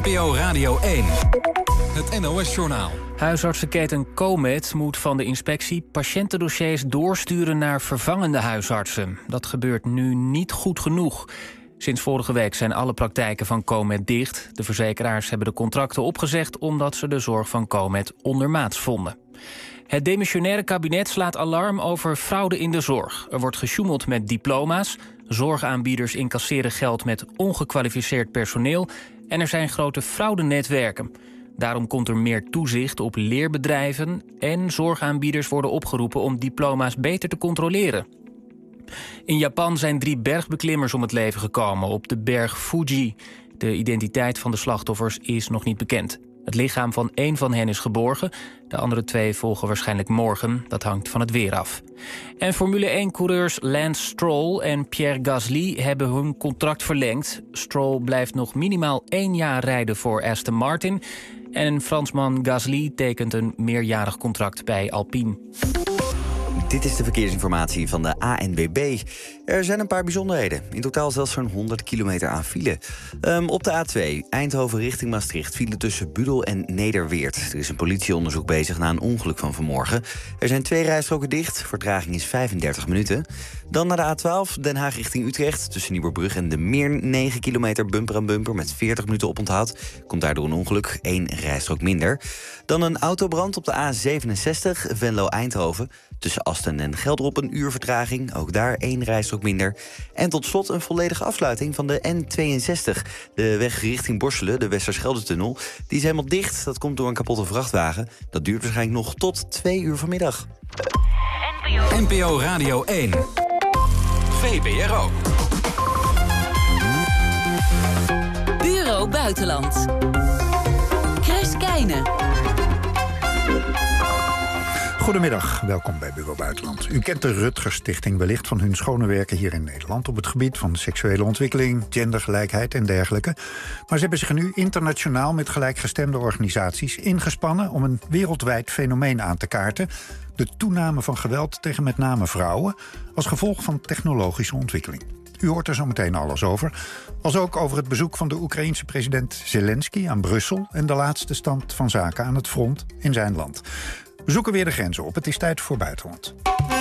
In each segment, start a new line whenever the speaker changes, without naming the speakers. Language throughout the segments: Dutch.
NPO Radio 1. Het NOS-journaal.
Huisartsenketen Comet moet van de inspectie patiëntendossiers doorsturen naar vervangende huisartsen. Dat gebeurt nu niet goed genoeg. Sinds vorige week zijn alle praktijken van Comet dicht. De verzekeraars hebben de contracten opgezegd omdat ze de zorg van Comet ondermaats vonden. Het demissionaire kabinet slaat alarm over fraude in de zorg. Er wordt gesjoemeld met diploma's, zorgaanbieders incasseren geld met ongekwalificeerd personeel en er zijn grote fraudenetwerken. Daarom komt er meer toezicht op leerbedrijven en zorgaanbieders worden opgeroepen om diploma's beter te controleren. In Japan zijn 3 bergbeklimmers om het leven gekomen op de berg Fuji. De identiteit van de slachtoffers is nog niet bekend. Het lichaam van 1 van hen is geborgen. De andere 2 volgen waarschijnlijk morgen. Dat hangt van het weer af. En Formule 1-coureurs Lance Stroll en Pierre Gasly hebben hun contract verlengd. Stroll blijft nog minimaal 1 jaar rijden voor Aston Martin. En Fransman Gasly tekent een meerjarig contract bij Alpine.
Dit is de verkeersinformatie van de ANWB. Er zijn een paar bijzonderheden. In totaal zelfs zo'n 100 kilometer aan file. Op de A2, Eindhoven richting Maastricht, file tussen Budel en Nederweert. Er is een politieonderzoek bezig na een ongeluk van vanmorgen. Er zijn 2 rijstroken dicht, vertraging is 35 minuten. Dan naar de A12, Den Haag richting Utrecht. Tussen Nieuwerbrug en de Meer 9 kilometer bumper aan bumper met 40 minuten oponthoud. Komt daardoor een ongeluk, 1 rijstrook minder. Dan een autobrand op de A67, Venlo-Eindhoven. Tussen Asten en Gelderop een uur vertraging. Ook daar 1 rijstrook minder. En tot slot een volledige afsluiting van de N62. De weg richting Borselen, de Westerschelde-tunnel. Die is helemaal dicht. Dat komt door een kapotte vrachtwagen. Dat duurt waarschijnlijk nog tot 2 uur vanmiddag.
NPO Radio 1. VPRO.
Bureau Buitenland. Chris Keijne.
Goedemiddag, welkom bij Bureau Buitenland. U kent de Rutgers Stichting wellicht van hun schone werken hier in Nederland op het gebied van seksuele ontwikkeling, gendergelijkheid en dergelijke. Maar ze hebben zich nu internationaal met gelijkgestemde organisaties ingespannen om een wereldwijd fenomeen aan te kaarten: de toename van geweld tegen met name vrouwen als gevolg van technologische ontwikkeling. U hoort er zo meteen alles over. Als ook over het bezoek van de Oekraïense president Zelensky aan Brussel en de laatste stand van zaken aan het front in zijn land. We zoeken weer de grenzen op. Het is tijd voor buitenland.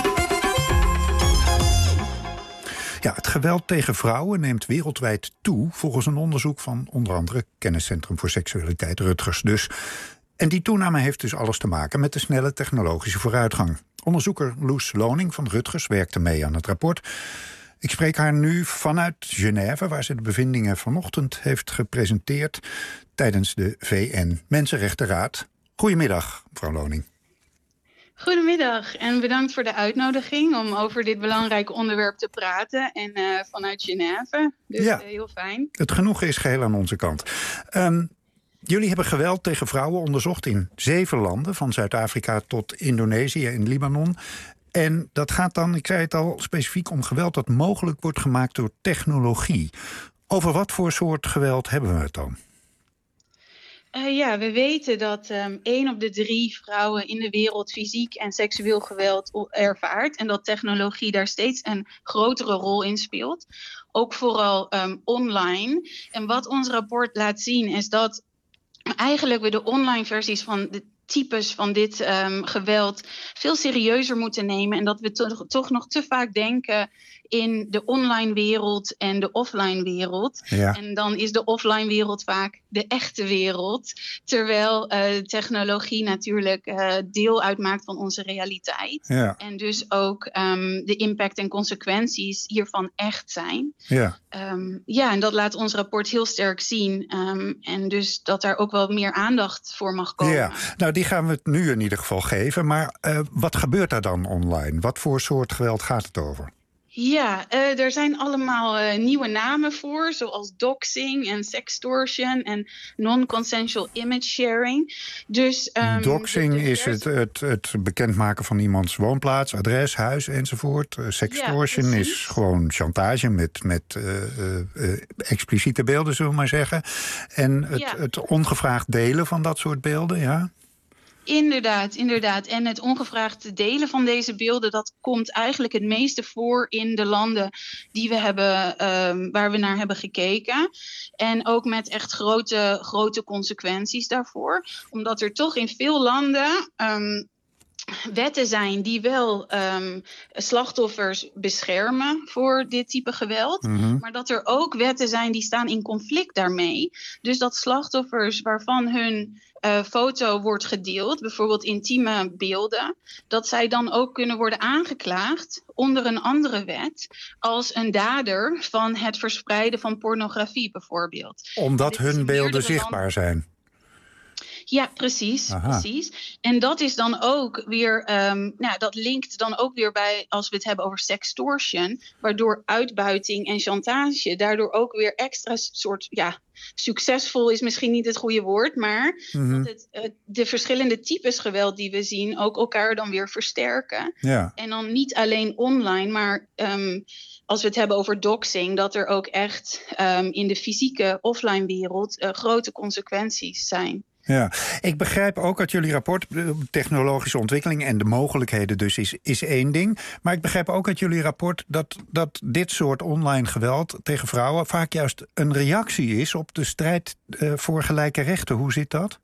Ja, het geweld tegen vrouwen neemt wereldwijd toe, volgens een onderzoek van onder andere Kenniscentrum voor Seksualiteit Rutgers dus. En die toename heeft dus alles te maken met de snelle technologische vooruitgang. Onderzoeker Loes Loning van Rutgers werkte mee aan het rapport. Ik spreek haar nu vanuit Genève, waar ze de bevindingen vanochtend heeft gepresenteerd tijdens de VN-Mensenrechtenraad. Goedemiddag, mevrouw Loning.
Goedemiddag en bedankt voor de uitnodiging om over dit belangrijke onderwerp te praten. En vanuit Genève, dus ja, heel fijn.
Het genoegen is geheel aan onze kant. Jullie hebben geweld tegen vrouwen onderzocht in 7 landen, van Zuid-Afrika tot Indonesië en Libanon. En dat gaat dan, ik zei het al, specifiek om geweld dat mogelijk wordt gemaakt door technologie. Over wat voor soort geweld hebben we het dan?
Ja, we weten dat 1 op de 3 vrouwen in de wereld fysiek en seksueel geweld ervaart. En dat technologie daar steeds een grotere rol in speelt. Ook vooral online. En wat ons rapport laat zien is dat eigenlijk we de online versies van de types van dit geweld veel serieuzer moeten nemen. En dat we toch nog te vaak denken in de online wereld en de offline wereld. Ja. En dan is de offline wereld vaak de echte wereld. Terwijl technologie natuurlijk deel uitmaakt van onze realiteit. Ja. En dus ook de impact en consequenties hiervan echt zijn. Ja. En dat laat ons rapport heel sterk zien. En dus dat daar ook wel meer aandacht voor mag komen.
Ja. Nou, die gaan we het nu in ieder geval geven. Maar wat gebeurt daar dan online? Wat voor soort geweld gaat het over?
Ja, er zijn allemaal nieuwe namen voor, zoals doxing en sextortion en non-consensual image sharing. Dus,
doxing is het bekendmaken van iemands woonplaats, adres, huis enzovoort. Sextortion is gewoon chantage met expliciete beelden, zullen we maar zeggen. En het ongevraagd delen van dat soort beelden, ja?
Inderdaad. En het ongevraagd delen van deze beelden, dat komt eigenlijk het meeste voor in de landen die we hebben, waar we naar hebben gekeken. En ook met echt grote consequenties daarvoor. Omdat er toch in veel landen wetten zijn die wel slachtoffers beschermen voor dit type geweld.
Mhm.
Maar dat er ook wetten zijn die staan in conflict daarmee. Dus dat slachtoffers waarvan hun foto wordt gedeeld, bijvoorbeeld intieme beelden, dat zij dan ook kunnen worden aangeklaagd onder een andere wet als een dader van het verspreiden van pornografie bijvoorbeeld.
Omdat hun beelden
meerdere
zichtbaar zijn.
Ja, precies. En dat is dan ook weer, dat linkt dan ook weer bij, als we het hebben over sextortion, waardoor uitbuiting en chantage daardoor ook weer extra soort, succesvol is misschien niet het goede woord, maar dat de verschillende types geweld die we zien ook elkaar dan weer versterken.
Ja.
En dan niet alleen online, maar als we het hebben over doxing, dat er ook echt in de fysieke offline wereld grote consequenties zijn.
Ja, ik begrijp ook uit jullie rapport, technologische ontwikkeling en de mogelijkheden dus is één ding. Maar ik begrijp ook uit jullie rapport dat dit soort online geweld tegen vrouwen vaak juist een reactie is op de strijd voor gelijke rechten. Hoe zit dat?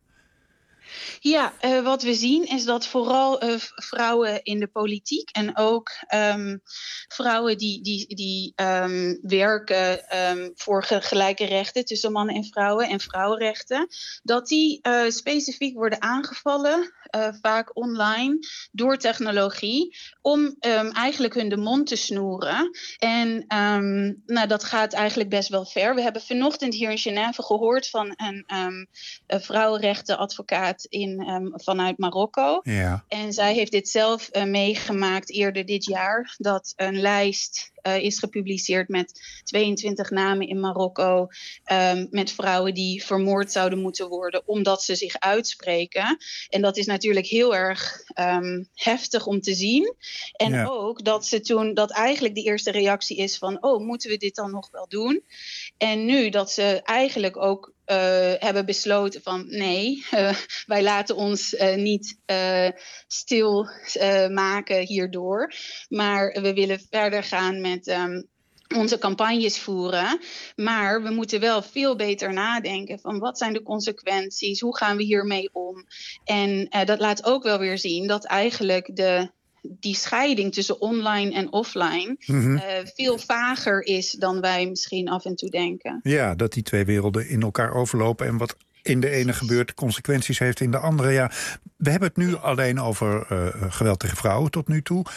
Ja, wat we zien is dat vooral vrouwen in de politiek en ook vrouwen die werken voor gelijke rechten tussen mannen en vrouwenrechten, dat die specifiek worden aangevallen, vaak online, door technologie, om eigenlijk hun de mond te snoeren. En dat gaat eigenlijk best wel ver. We hebben vanochtend hier in Genève gehoord van een vrouwenrechtenadvocaat vanuit Marokko.
Ja.
En zij heeft dit zelf meegemaakt eerder dit jaar, dat een lijst is gepubliceerd met 22 namen in Marokko, met vrouwen die vermoord zouden moeten worden omdat ze zich uitspreken. En dat is natuurlijk heel erg heftig om te zien. En ook dat eigenlijk de eerste reactie is van, moeten we dit dan nog wel doen? En nu dat ze eigenlijk ook hebben besloten van nee, wij laten ons niet stil maken hierdoor. Maar we willen verder gaan met onze campagnes voeren. Maar we moeten wel veel beter nadenken van wat zijn de consequenties? Hoe gaan we hiermee om? En dat laat ook wel weer zien dat eigenlijk die scheiding tussen online en offline veel vager is dan wij misschien af en toe denken. Ja,
dat die twee werelden in elkaar overlopen en wat in de ene gebeurt consequenties heeft in de andere. Ja, we hebben het nu alleen over geweld tegen vrouwen tot nu toe.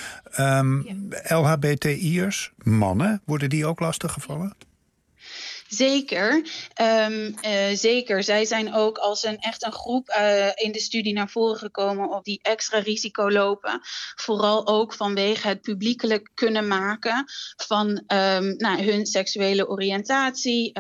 LHBTI'ers, mannen, worden die ook lastiggevallen?
Zeker. Zeker. Zij zijn ook als een groep in de studie naar voren gekomen op die extra risico lopen. Vooral ook vanwege het publiekelijk kunnen maken van hun seksuele oriëntatie.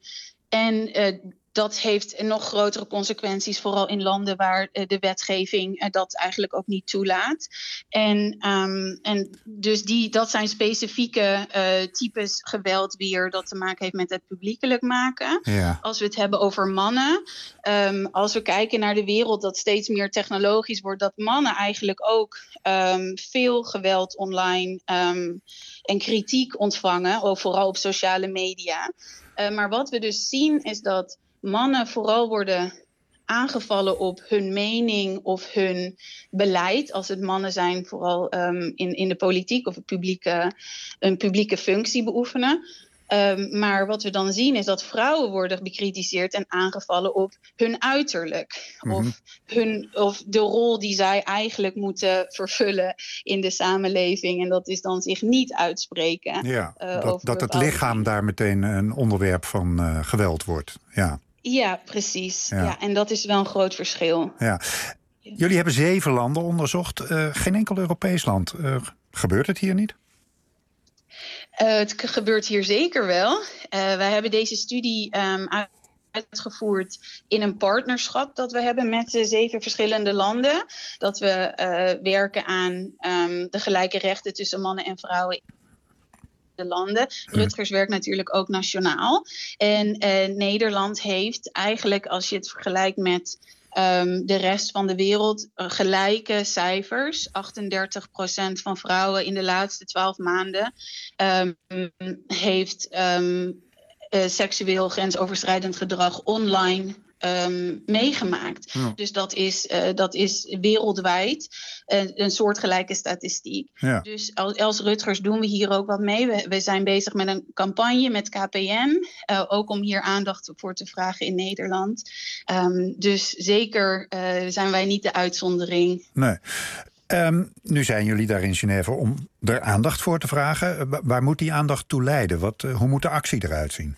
Dat heeft nog grotere consequenties, vooral in landen waar de wetgeving dat eigenlijk ook niet toelaat. En dus dat zijn specifieke types geweld weer dat te maken heeft met het publiekelijk maken.
Ja.
Als we het hebben over mannen, als we kijken naar de wereld dat steeds meer technologisch wordt, dat mannen eigenlijk ook veel geweld online en kritiek ontvangen, vooral op sociale media. Maar wat we dus zien is dat mannen vooral worden aangevallen op hun mening of hun beleid. Als het mannen zijn, vooral in de politiek of een publieke functie beoefenen. Maar wat we dan zien is dat vrouwen worden bekritiseerd en aangevallen op hun uiterlijk. Of de rol die zij eigenlijk moeten vervullen in de samenleving. En dat is dan zich niet uitspreken.
Ja, dat het lichaam daar meteen een onderwerp van geweld wordt.
Ja, precies. Ja, en dat is wel een groot verschil.
Ja. Jullie hebben 7 landen onderzocht. Geen enkel Europees land. Gebeurt het hier niet?
Het gebeurt hier zeker wel. Wij hebben deze studie uitgevoerd in een partnerschap dat we hebben met 7 verschillende landen. Dat we werken aan de gelijke rechten tussen mannen en vrouwen de landen. Rutgers werkt natuurlijk ook nationaal. En Nederland heeft eigenlijk, als je het vergelijkt met de rest van de wereld gelijke cijfers. 38% van vrouwen in de laatste 12 maanden heeft seksueel grensoverschrijdend gedrag online meegemaakt. Ja. Dus dat is wereldwijd een soortgelijke statistiek. Ja. Dus als Rutgers doen we hier ook wat mee. We zijn bezig met een campagne met KPN. Ook om hier aandacht voor te vragen in Nederland. Dus zeker zijn wij niet de uitzondering.
Nee. Nu zijn jullie daar in Genève om er aandacht voor te vragen. Waar moet die aandacht toe leiden? Hoe moet de actie eruit zien?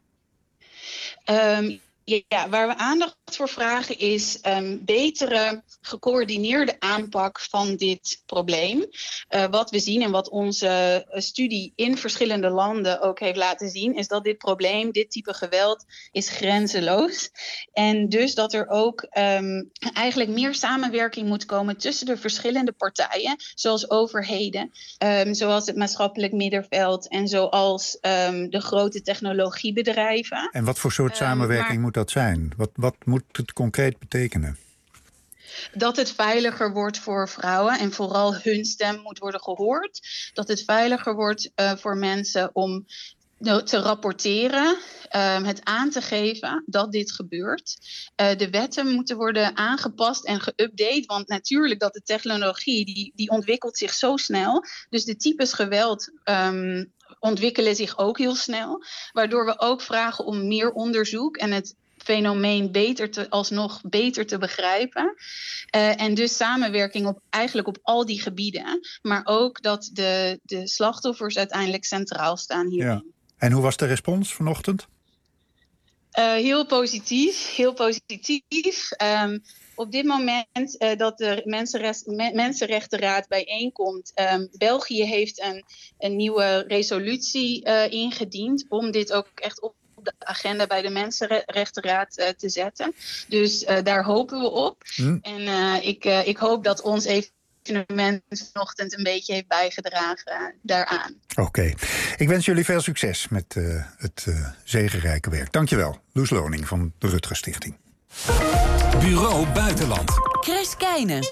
Ja, waar we aandacht voor vragen is betere gecoördineerde aanpak van dit probleem. Wat we zien en wat onze studie in verschillende landen ook heeft laten zien, is dat dit probleem, dit type geweld, is grenzeloos. En dus dat er ook eigenlijk meer samenwerking moet komen tussen de verschillende partijen, zoals overheden, zoals het maatschappelijk middenveld en zoals de grote technologiebedrijven.
En wat voor soort samenwerking moet dat zijn? Wat moet het concreet betekenen?
Dat het veiliger wordt voor vrouwen en vooral hun stem moet worden gehoord. Dat het veiliger wordt voor mensen om te rapporteren, het aan te geven dat dit gebeurt. De wetten moeten worden aangepast en geüpdate, want natuurlijk dat de technologie die ontwikkelt zich zo snel. Dus de types geweld ontwikkelen zich ook heel snel, waardoor we ook vragen om meer onderzoek en het fenomeen alsnog beter te begrijpen. En dus samenwerking eigenlijk op al die gebieden. Maar ook dat de slachtoffers uiteindelijk centraal staan hierin. Ja.
En hoe was de respons vanochtend?
Heel positief. Heel positief. Op dit moment dat de Mensenrechtenraad bijeenkomt, België heeft een nieuwe resolutie ingediend om dit ook echt op de agenda bij de Mensenrechtenraad te zetten. Dus daar hopen we op. En ik hoop dat ons evenement vanochtend een beetje heeft bijgedragen daaraan.
Oké. Ik wens jullie veel succes met het zegenrijke werk. Dankjewel, Loes Loning van de Rutgers Stichting.
Bureau Buitenland.
Chris Keijne.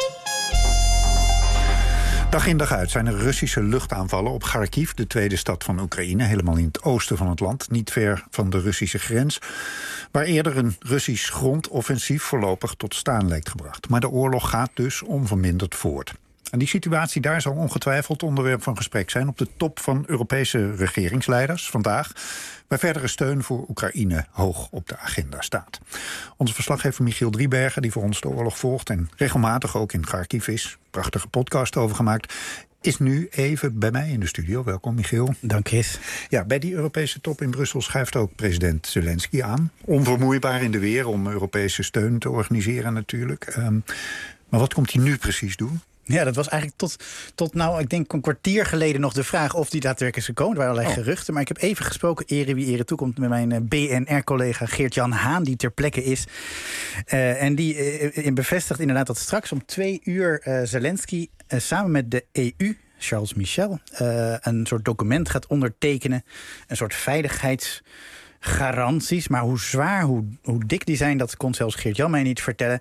Dag in dag uit zijn er Russische luchtaanvallen op Kharkiv, de tweede stad van Oekraïne, helemaal in het oosten van het land, niet ver van de Russische grens, waar eerder een Russisch grondoffensief voorlopig tot staan lijkt gebracht. Maar de oorlog gaat dus onverminderd voort. En die situatie daar zal ongetwijfeld onderwerp van gesprek zijn op de top van Europese regeringsleiders vandaag, waar verdere steun voor Oekraïne hoog op de agenda staat. Onze verslaggever Michiel Driebergen, die voor ons de oorlog volgt en regelmatig ook in Kharkiv is, prachtige podcast over gemaakt, is nu even bij mij in de studio. Welkom, Michiel.
Dank, Chris.
Ja, bij die Europese top in Brussel schuift ook president Zelensky aan. Onvermoeibaar in de weer om Europese steun te organiseren natuurlijk. Maar wat komt hij nu precies doen?
Ja, dat was eigenlijk tot nou, ik denk een kwartier geleden nog de vraag of die daadwerkelijk is gekomen. Er waren allerlei geruchten, maar ik heb even gesproken, ere wie ere toekomt, met mijn BNR-collega Geert-Jan Haan, die ter plekke is. En die bevestigt inderdaad dat straks om 2:00 Zelensky samen met de EU, Charles Michel, een soort document gaat ondertekenen. Een soort veiligheidsgaranties, maar hoe zwaar, hoe dik die zijn, dat kon zelfs Geert-Jan mij niet vertellen.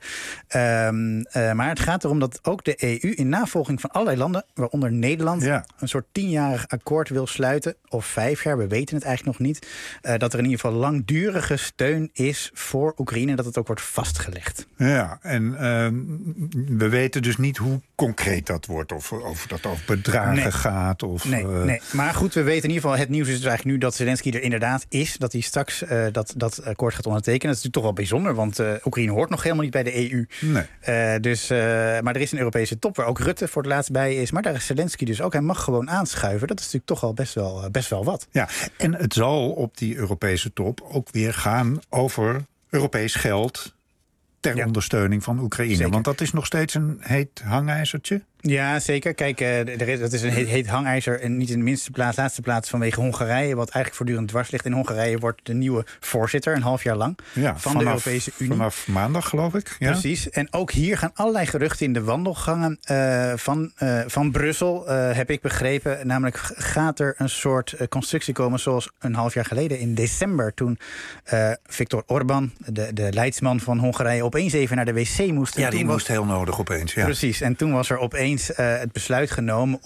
Maar het gaat erom dat ook de EU in navolging van allerlei landen, waaronder Nederland, een soort 10-jarig akkoord wil sluiten, of 5 jaar, we weten het eigenlijk nog niet. Dat er in ieder geval langdurige steun is voor Oekraïne, dat het ook wordt vastgelegd.
Ja, en we weten dus niet hoe concreet dat wordt, of dat over bedragen gaat. Of,
nee, maar goed, we weten in ieder geval, het nieuws is dus eigenlijk nu dat Zelensky er inderdaad is, dat hij straks dat akkoord gaat ondertekenen. Dat is natuurlijk toch wel bijzonder, want Oekraïne hoort nog helemaal niet bij de EU.
Nee.
Maar er is een Europese top waar ook Rutte voor het laatst bij is. Maar daar is Zelensky dus ook. Hij mag gewoon aanschuiven. Dat is natuurlijk toch al best wel wat.
Ja, en het zal op die Europese top ook weer gaan over Europees geld ter ondersteuning van Oekraïne.
Zeker.
Want dat is nog steeds een heet hangijzertje.
Ja, zeker. Kijk, dat is een heet hangijzer. En niet in de laatste plaats vanwege Hongarije. Wat eigenlijk voortdurend dwars ligt. In Hongarije wordt de nieuwe voorzitter een half jaar lang van de Europese Unie.
Vanaf maandag, geloof ik. Ja.
Precies. En ook hier gaan allerlei geruchten in de wandelgangen van Brussel, heb ik begrepen. Namelijk gaat er een soort constructie komen zoals een half jaar geleden in december. Toen Viktor Orbán, de leidsman van Hongarije, opeens even naar de wc moest.
Ja, die moest heel nodig opeens. Ja.
Precies. En toen was er opeens het besluit genomen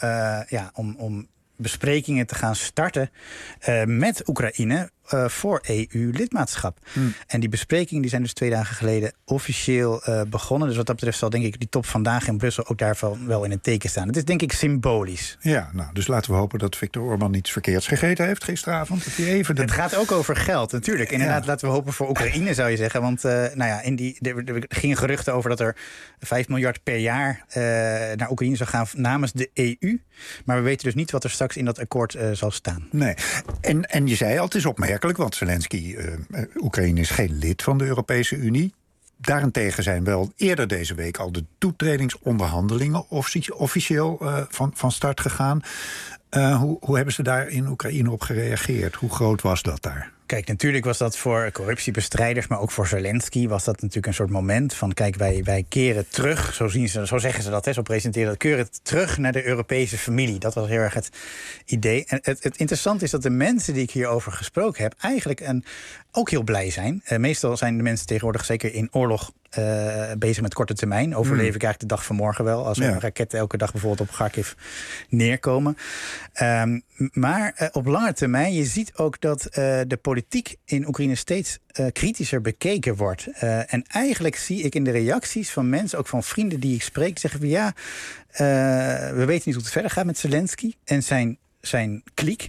om besprekingen te gaan starten met Oekraïne voor EU-lidmaatschap. En die besprekingen zijn dus 2 dagen geleden officieel begonnen. Dus wat dat betreft zal denk ik die top vandaag in Brussel ook daarvan wel in het teken staan. Het is denk ik symbolisch.
Ja, nou, dus laten we hopen dat Viktor Orbán niets verkeerds gegeten heeft gisteravond.
Het gaat ook over geld, natuurlijk. Inderdaad, laten we hopen voor Oekraïne, zou je zeggen. Want er gingen geruchten over dat er 5 miljard per jaar naar Oekraïne zou gaan namens de EU. Maar we weten dus niet wat er straks in dat akkoord zal staan.
Nee. En je zei al, het is opmerkelijk, want Zelensky, Oekraïne is geen lid van de Europese Unie. Daarentegen zijn wel eerder deze week al de toetredingsonderhandelingen officieel van start gegaan. Hoe hebben ze daar in Oekraïne op gereageerd? Hoe groot was dat daar?
Kijk, natuurlijk was dat voor corruptiebestrijders, maar ook voor Zelensky was dat natuurlijk een soort moment van, kijk, wij keren terug, zo zeggen ze dat, zo presenteren dat, keren terug naar de Europese familie. Dat was heel erg het idee. En het interessante is dat de mensen die ik hierover gesproken heb eigenlijk ook heel blij zijn. Meestal zijn de mensen tegenwoordig, zeker in oorlog, bezig met korte termijn. Overleef ik eigenlijk de dag van morgen wel, als er raketten elke dag bijvoorbeeld op Kharkiv neerkomen. Maar op lange termijn, je ziet ook dat de politiek in Oekraïne steeds kritischer bekeken wordt. En eigenlijk zie ik in de reacties van mensen, ook van vrienden die ik spreek, zeggen van we weten niet hoe het verder gaat met Zelensky en zijn kliek.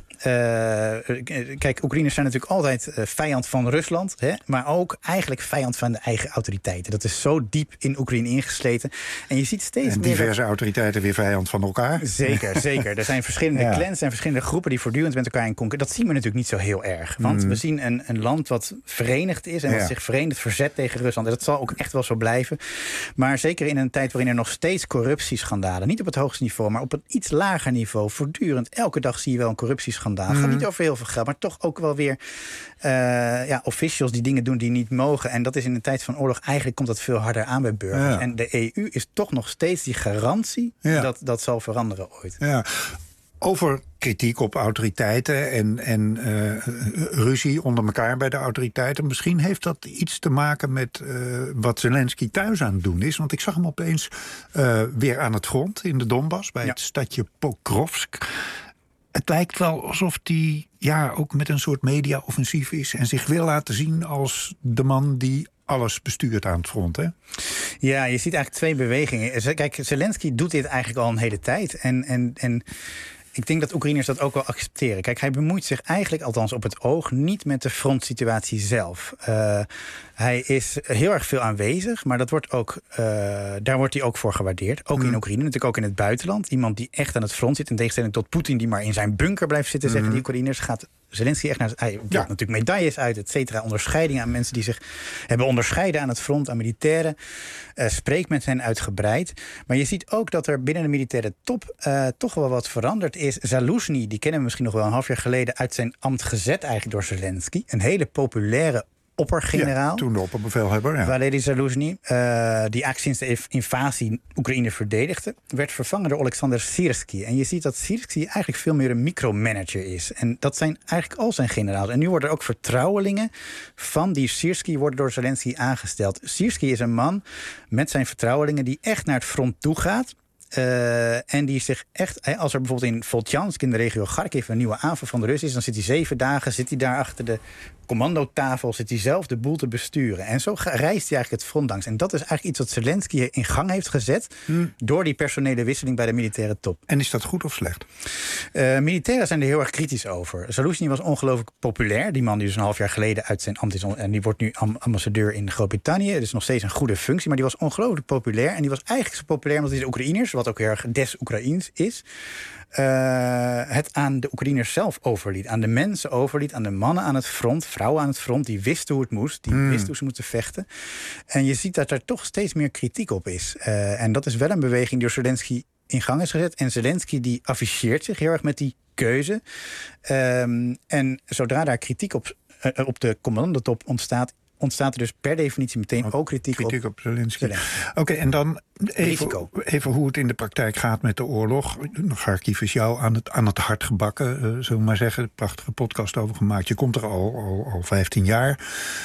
Kijk, Oekraïners zijn natuurlijk altijd vijand van Rusland, maar ook eigenlijk vijand van de eigen autoriteiten. Dat is zo diep in Oekraïne ingesleten. En je ziet steeds
en diverse autoriteiten weer vijand van elkaar.
Zeker. Er zijn verschillende clans en verschillende groepen die voortdurend met elkaar in concurrentie. Dat zien we natuurlijk niet zo heel erg. Want we zien een land wat verenigd is en wat zich verenigd verzet tegen Rusland. En dat zal ook echt wel zo blijven. Maar zeker in een tijd waarin er nog steeds corruptieschandalen, niet op het hoogste niveau, maar op een iets lager niveau, voortdurend, elke dag zie je wel een corruptieschandaal. Het gaat niet over heel veel geld, maar toch ook wel weer officials die dingen doen die niet mogen. En dat is in een tijd van oorlog, eigenlijk komt dat veel harder aan bij burgers. Ja. En de EU is toch nog steeds die garantie dat zal veranderen ooit.
Ja. Over kritiek op autoriteiten en ruzie onder elkaar bij de autoriteiten. Misschien heeft dat iets te maken met wat Zelensky thuis aan het doen is. Want ik zag hem opeens weer aan het front in de Donbass, bij het stadje Pokrovsk. Het lijkt wel alsof hij ook met een soort media-offensief is en zich wil laten zien als de man die alles bestuurt aan het front, hè?
Ja, je ziet eigenlijk 2 bewegingen. Kijk, Zelensky doet dit eigenlijk al een hele tijd. En ik denk dat Oekraïners dat ook wel accepteren. Kijk, hij bemoeit zich eigenlijk, althans op het oog, niet met de frontsituatie zelf. Hij is heel erg veel aanwezig, maar dat wordt ook, daar wordt hij ook voor gewaardeerd. Ook in Oekraïne, natuurlijk ook in het buitenland. Iemand die echt aan het front zit, in tegenstelling tot Poetin, die maar in zijn bunker blijft zitten, zeggen die Oekraïners, gaat Zelensky echt naar... Hij deelt natuurlijk medailles uit, et cetera. Onderscheidingen aan mensen die zich hebben onderscheiden aan het front, aan militairen. Spreekt met hen uitgebreid. Maar je ziet ook dat er binnen de militaire top toch wel wat veranderd is. Zaluzhny, die kennen we misschien nog wel een half jaar geleden uit zijn ambt gezet eigenlijk door Zelensky. Een hele populaire oppergeneraal.
Ja, toen de opperbevelhebber.
Valery Zaluzhny, die eigenlijk sinds de invasie Oekraïne verdedigde, werd vervangen door Oleksandr Syrskyi. En je ziet dat Syrskyi eigenlijk veel meer een micromanager is. En dat zijn eigenlijk al zijn generaals. En nu worden er ook vertrouwelingen van die Syrskyi worden door Zelensky aangesteld. Syrskyi is een man met zijn vertrouwelingen die echt naar het front toe gaat. En die zich echt, als er bijvoorbeeld in Voltjansk in de regio Kharkiv een nieuwe aanval van de Russen is, dan zit hij 7 dagen daar achter de commandotafel, zit hij zelf de boel te besturen. En zo reist hij eigenlijk het front langs. En dat is eigenlijk iets wat Zelensky in gang heeft gezet door die personele wisseling bij de militaire top.
En is dat goed of slecht?
Militairen zijn er heel erg kritisch over. Zaluzhny was ongelooflijk populair. Die man die dus een half jaar geleden uit zijn ambt is en die wordt nu ambassadeur in Groot-Brittannië. Dat is nog steeds een goede functie, maar die was ongelooflijk populair. En die was eigenlijk zo populair omdat hij de Oekraïners, wat ook heel erg des Oekraïens is, het aan de Oekraïners zelf overliet. Aan de mensen overliet, aan de mannen aan het front, vrouwen aan het front. Die wisten hoe het moest, die wisten hoe ze moeten vechten. En je ziet dat er toch steeds meer kritiek op is. En dat is wel een beweging die door Zelensky in gang is gezet. En Zelensky die afficheert zich heel erg met die keuze. En zodra daar kritiek op de commandantop ontstaat er dus per definitie meteen ook kritiek
op Zelensky. Oké, en dan even hoe het in de praktijk gaat met de oorlog. Kharkiv is jou aan het hart gebakken, zullen we maar zeggen. Een prachtige podcast over gemaakt. Je komt er al 15 jaar.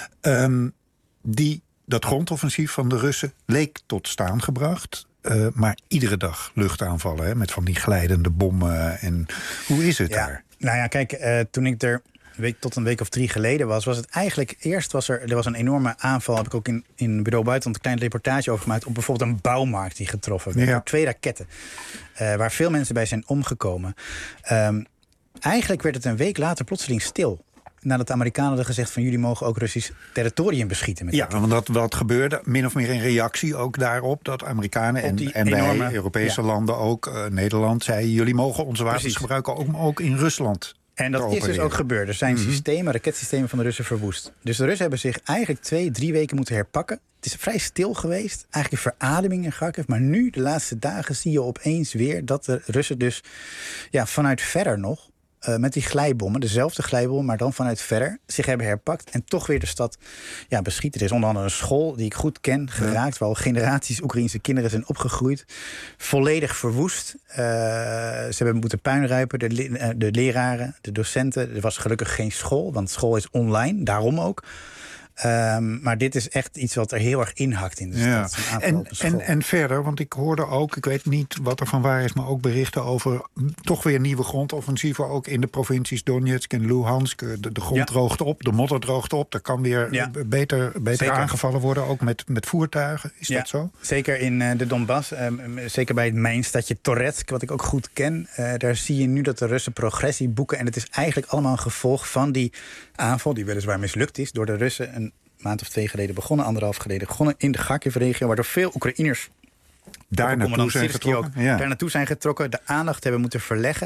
Dat grondoffensief van de Russen leek tot staan gebracht. Maar iedere dag luchtaanvallen, hè, met van die glijdende bommen. En hoe is het daar?
Nou ja, kijk, toen ik er tot een week of 3 geleden was het eigenlijk eerst er was een enorme aanval. Heb ik ook in Bureau Buitenland een klein reportage over gemaakt op bijvoorbeeld een bouwmarkt die getroffen werd. Door 2 raketten. Waar veel mensen bij zijn omgekomen. Eigenlijk werd het een week later plotseling stil. Nadat de Amerikanen hadden gezegd van jullie mogen ook Russisch territorium beschieten.
Want wat gebeurde, min of meer in reactie ook daarop, dat Amerikanen en wij, Europese landen ook, Nederland, zeiden jullie mogen onze wapens gebruiken om ook in Rusland.
En dat is dus ook gebeurd. Er zijn raketsystemen van de Russen verwoest. Dus de Russen hebben zich eigenlijk 2-3 weken moeten herpakken. Het is vrij stil geweest. Eigenlijk een verademing in Kharkiv. Maar nu, de laatste dagen, zie je opeens weer dat de Russen dus vanuit verder nog, met die glijbommen, dezelfde glijbommen, maar dan vanuit verder, zich hebben herpakt en toch weer de stad beschieten. Er is onder andere een school die ik goed ken, geraakt, waar al generaties Oekraïense kinderen zijn opgegroeid. Volledig verwoest. Ze hebben moeten puinruipen, de leraren, de docenten. Er was gelukkig geen school, want school is online, daarom ook. Maar dit is echt iets wat er heel erg inhakt in de stad.
En verder, want ik hoorde ook, ik weet niet wat er van waar is, maar ook berichten over toch weer nieuwe grondoffensieven, ook in de provincies Donetsk en Luhansk. De grond droogt op, de modder droogt op. Er kan weer beter aangevallen worden, ook met voertuigen. Is dat zo?
Zeker in de Donbass. Zeker bij het mijnstadje Toretsk, wat ik ook goed ken. Daar zie je nu dat de Russen progressie boeken. En het is eigenlijk allemaal een gevolg van die aanval, die weliswaar mislukt is door de Russen een maand of 2 geleden begonnen, 1,5 geleden begonnen in de Kharkiv-regio, waardoor veel Oekraïners daar naartoe zijn getrokken, de aandacht hebben moeten verleggen.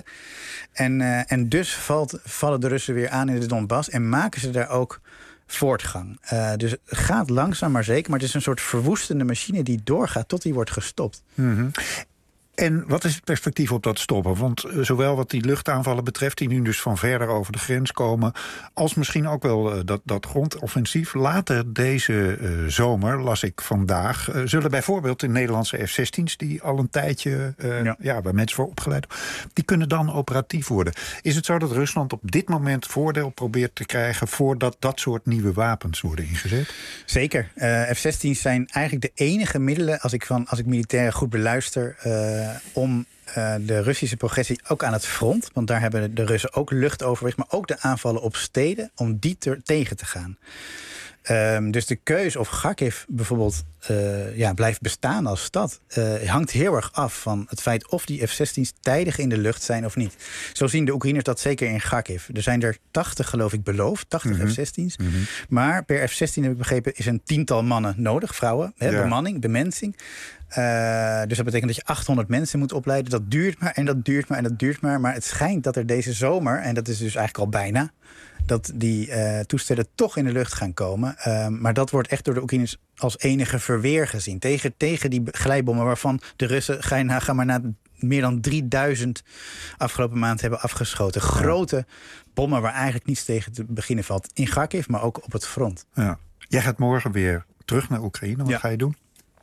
En dus vallen de Russen weer aan in de Donbass en maken ze daar ook voortgang. Dus het gaat langzaam maar zeker, maar het is een soort verwoestende machine die doorgaat tot die wordt gestopt.
Mm-hmm. En wat is het perspectief op dat stoppen? Want zowel wat die luchtaanvallen betreft, die nu dus van verder over de grens komen, als misschien ook wel dat grondoffensief. Later deze zomer, las ik vandaag, zullen bijvoorbeeld de Nederlandse F-16's, die al een tijdje waar mensen voor opgeleid, die kunnen dan operatief worden. Is het zo dat Rusland op dit moment voordeel probeert te krijgen voordat dat soort nieuwe wapens worden ingezet?
Zeker. F-16's zijn eigenlijk de enige middelen, als ik militairen goed beluister, om de Russische progressie ook aan het front, want daar hebben de Russen ook luchtoverwicht, maar ook de aanvallen op steden, om die tegen te gaan. Dus de keus of Kharkiv bijvoorbeeld blijft bestaan als stad hangt heel erg af van het feit of die F-16's tijdig in de lucht zijn of niet. Zo zien de Oekraïners dat zeker in Kharkiv. Er zijn er 80 geloof ik beloofd, 80 F-16's. Mm-hmm. Maar per F-16 heb ik begrepen is een 10-tal mannen nodig, vrouwen, bemanning, bemensing. Dus dat betekent dat je 800 mensen moet opleiden. Dat duurt maar en dat duurt maar en dat duurt maar. Maar het schijnt dat er deze zomer, en dat is dus eigenlijk al bijna, dat die toestellen toch in de lucht gaan komen. Maar dat wordt echt door de Oekraïners als enige verweer gezien. Tegen die glijbommen waarvan de Russen gaan maar na meer dan 3000 afgelopen maand hebben afgeschoten. Grote bommen waar eigenlijk niets tegen te beginnen valt. In Kharkiv, maar ook op het front.
Ja. Jij gaat morgen weer terug naar Oekraïne. Wat ga je doen?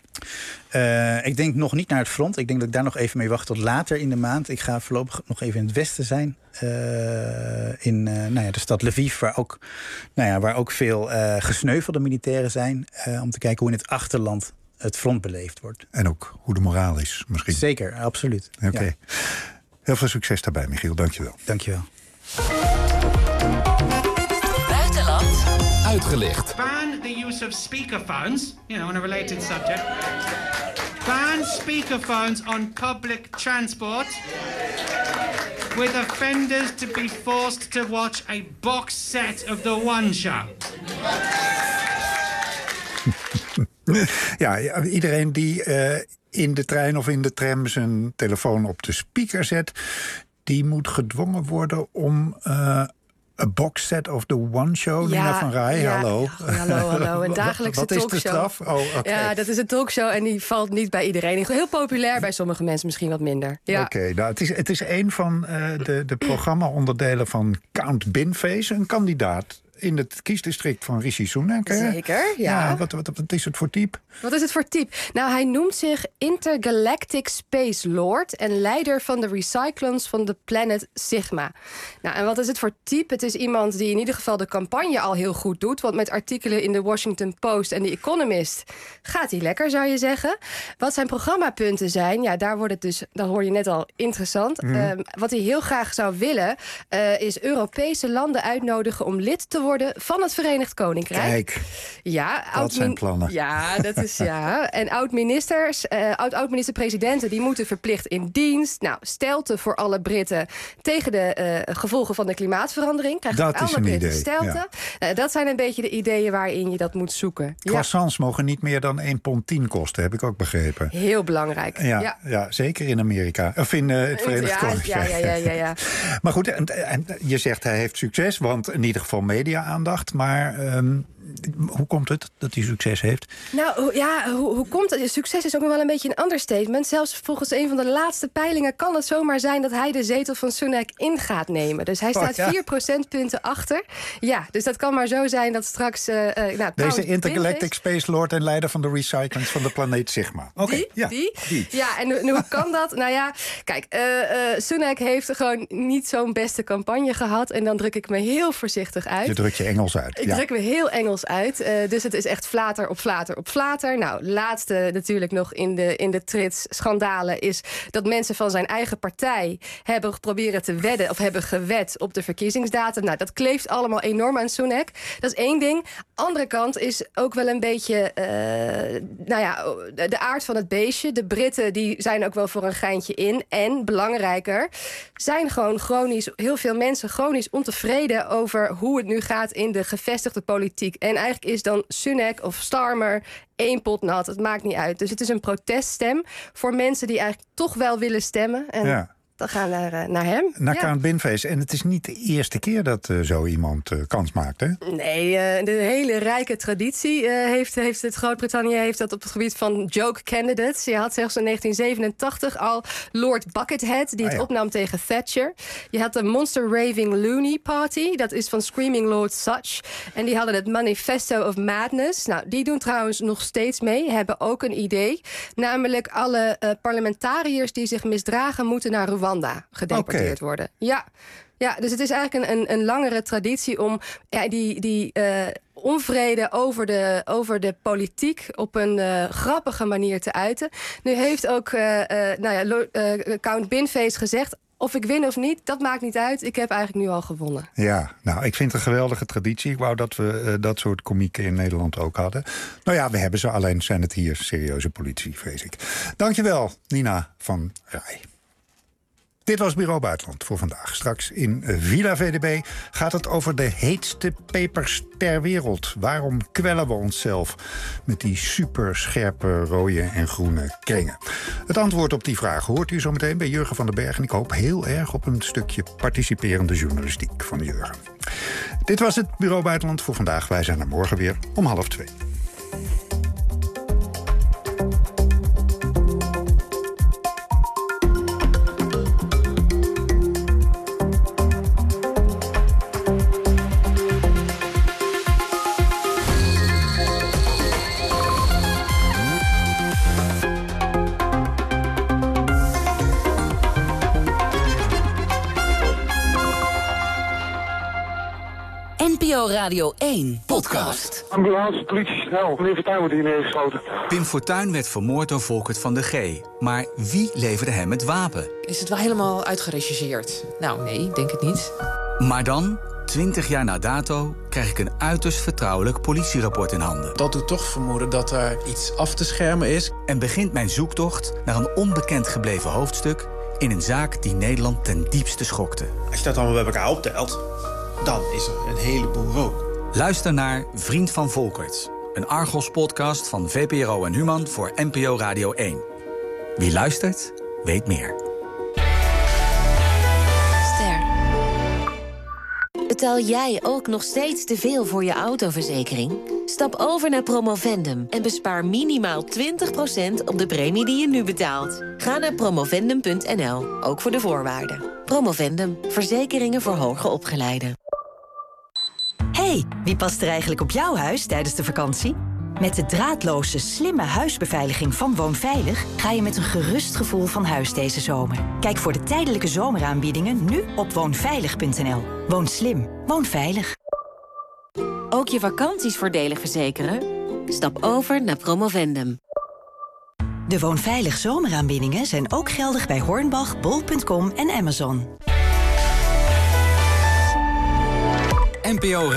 Ik denk nog niet naar het front. Ik denk dat ik daar nog even mee wacht tot later in de maand. Ik ga voorlopig nog even in het westen zijn. In de stad Lviv, waar ook veel gesneuvelde militairen zijn. Om te kijken hoe in het achterland het front beleefd wordt.
En ook hoe de moraal is misschien.
Zeker, absoluut.
Oké. Ja. Heel veel succes daarbij, Michiel. Dankjewel.
Dankjewel.
Buitenland.
Uitgelicht.
Ban the use of speakerphones, on a related subject. Ban speakerphones on public transport, with offenders to be forced to watch a box set of The One Show.
Ja, iedereen die in de trein of in de tram zijn telefoon op de speaker zet, die moet gedwongen worden om a box set of the One Show.
Ja,
Nina van Rij,
ja.
hallo.
Hallo. Een dagelijkse talkshow.
Wat is de straf? Oh, okay.
Ja, dat is een talkshow en die valt niet bij iedereen. Heel populair bij sommige mensen, misschien wat minder. Ja.
Oké, nou, het is een van de programma-onderdelen van Count Binface, een kandidaat in het kiesdistrict van Rishi Sunak.
Zeker, ja.
Wat is het voor type?
Wat is het voor type? Nou, hij noemt zich Intergalactic Space Lord en leider van de recyclons van de planet Sigma. Nou, en wat is het voor type? Het is iemand die in ieder geval de campagne al heel goed doet, want met artikelen in de Washington Post en The Economist gaat hij lekker, zou je zeggen. Wat zijn programmapunten zijn, ja, daar wordt het dus, dat hoor je net al, interessant. Wat hij heel graag zou willen, is Europese landen uitnodigen om lid te worden van het Verenigd Koninkrijk.
Kijk,
ja,
dat zijn plannen.
Ja, dat is ja. En oud-ministers, oud-minister-presidenten, die moeten verplicht in dienst. Nou, stelte voor alle Britten tegen de gevolgen van de klimaatverandering.
Dat is een idee.
Stelte.
Ja.
Dat zijn een beetje de ideeën waarin je dat moet zoeken.
Croissants mogen niet meer dan 1,10 pond kosten, heb ik ook begrepen.
Heel belangrijk.
Ja, zeker in Amerika. Of in het Verenigd Koninkrijk.
Ja.
Maar goed, en je zegt hij heeft succes, want in ieder geval media-aandacht. Maar hoe komt het dat hij succes heeft?
Nou ja, hoe komt het? Succes is ook nog wel een beetje een understatement. Zelfs volgens een van de laatste peilingen kan het zomaar zijn dat hij de zetel van Sunak in gaat nemen. Dus hij staat 4 procentpunten achter. Ja, dus dat kan maar zo zijn dat straks...
Deze Intergalactic Space Lord en leider van de recyclings van de planeet Sigma.
Okay, die? Ja, en hoe kan dat? Nou ja, kijk, Sunak heeft gewoon niet zo'n beste campagne gehad. En dan druk ik me heel voorzichtig uit.
Je drukt je Engels uit.
Ik druk me heel Engels uit. Dus het is echt flater op flater op flater. Nou, laatste natuurlijk nog in de trits schandalen is dat mensen van zijn eigen partij hebben geprobeerd te wedden of hebben gewed op de verkiezingsdatum. Nou, dat kleeft allemaal enorm aan Sunak. Dat is één ding. Andere kant is ook wel een beetje de aard van het beestje. De Britten die zijn ook wel voor een geintje in. En belangrijker, zijn gewoon heel veel mensen chronisch ontevreden over hoe het nu gaat in de gevestigde politiek. En eigenlijk is dan Sunak of Starmer 1 pot nat. Het maakt niet uit. Dus het is een proteststem voor mensen die eigenlijk toch wel willen stemmen. En dan gaan naar hem.
Naar Count Binface. En het is niet de eerste keer dat zo iemand kans maakt, hè?
Nee, de hele rijke traditie heeft het Groot-Brittannië heeft dat op het gebied van joke candidates. Je had zelfs in 1987 al Lord Buckethead die het opnam tegen Thatcher. Je had de Monster Raving Loony Party. Dat is van Screaming Lord Sutch. En die hadden het Manifesto of Madness. Nou, die doen trouwens nog steeds mee. Hebben ook een idee. Namelijk alle parlementariërs die zich misdragen moeten naar Rwanda gedeporteerd worden. Ja, dus het is eigenlijk een langere traditie om die onvrede over de politiek op een grappige manier te uiten. Nu heeft ook Count Binface gezegd, of ik win of niet, dat maakt niet uit. Ik heb eigenlijk nu al gewonnen. Ja,
nou, ik vind het een geweldige traditie. Ik wou dat we dat soort komieken in Nederland ook hadden. Nou ja, we hebben ze, alleen zijn het hier serieuze politici, vrees ik. Dankjewel, Nina van Rij. Dit was Bureau Buitenland voor vandaag. Straks in Villa VDB gaat het over de heetste pepers ter wereld. Waarom kwellen we onszelf met die superscherpe rode en groene kringen? Het antwoord op die vraag hoort u zo meteen bij Jurgen van den Berg. En ik hoop heel erg op een stukje participerende journalistiek van Jurgen. Dit was het Bureau Buitenland voor vandaag. Wij zijn er morgen weer om 1:30.
NPO Radio 1 podcast.
Ambulance, politie, snel. Meneer Fortuyn wordt hier neergeschoten.
Pim Fortuyn werd vermoord door Volkert van de G. Maar wie leverde hem het wapen?
Is het wel helemaal uitgerechercheerd? Nou, nee, ik denk het niet.
Maar dan, 20 jaar na dato, krijg ik een uiterst vertrouwelijk politierapport in handen.
Dat doet toch vermoeden dat er iets af te schermen is.
En begint mijn zoektocht naar een onbekend gebleven hoofdstuk in een zaak die Nederland ten diepste schokte.
Als je dat allemaal bij elkaar optelt, dan is er een heleboel rook.
Luister naar Vriend van Volkert. Een Argos-podcast van VPRO en Human voor NPO Radio 1. Wie luistert, weet meer.
Betaal jij ook nog steeds te veel voor je autoverzekering? Stap over naar Promovendum en bespaar minimaal 20% op de premie die je nu betaalt. Ga naar promovendum.nl, ook voor de voorwaarden. Promovendum, verzekeringen voor hoger opgeleiden.
Hey, wie past er eigenlijk op jouw huis tijdens de vakantie? Met de draadloze, slimme huisbeveiliging van Woonveilig ga je met een gerust gevoel van huis deze zomer. Kijk voor de tijdelijke zomeraanbiedingen nu op woonveilig.nl. Woon slim, woon veilig.
Ook je vakanties voordelig verzekeren? Stap over naar Promovendum.
De Woonveilig zomeraanbiedingen zijn ook geldig bij Hornbach, bol.com en Amazon.
NPO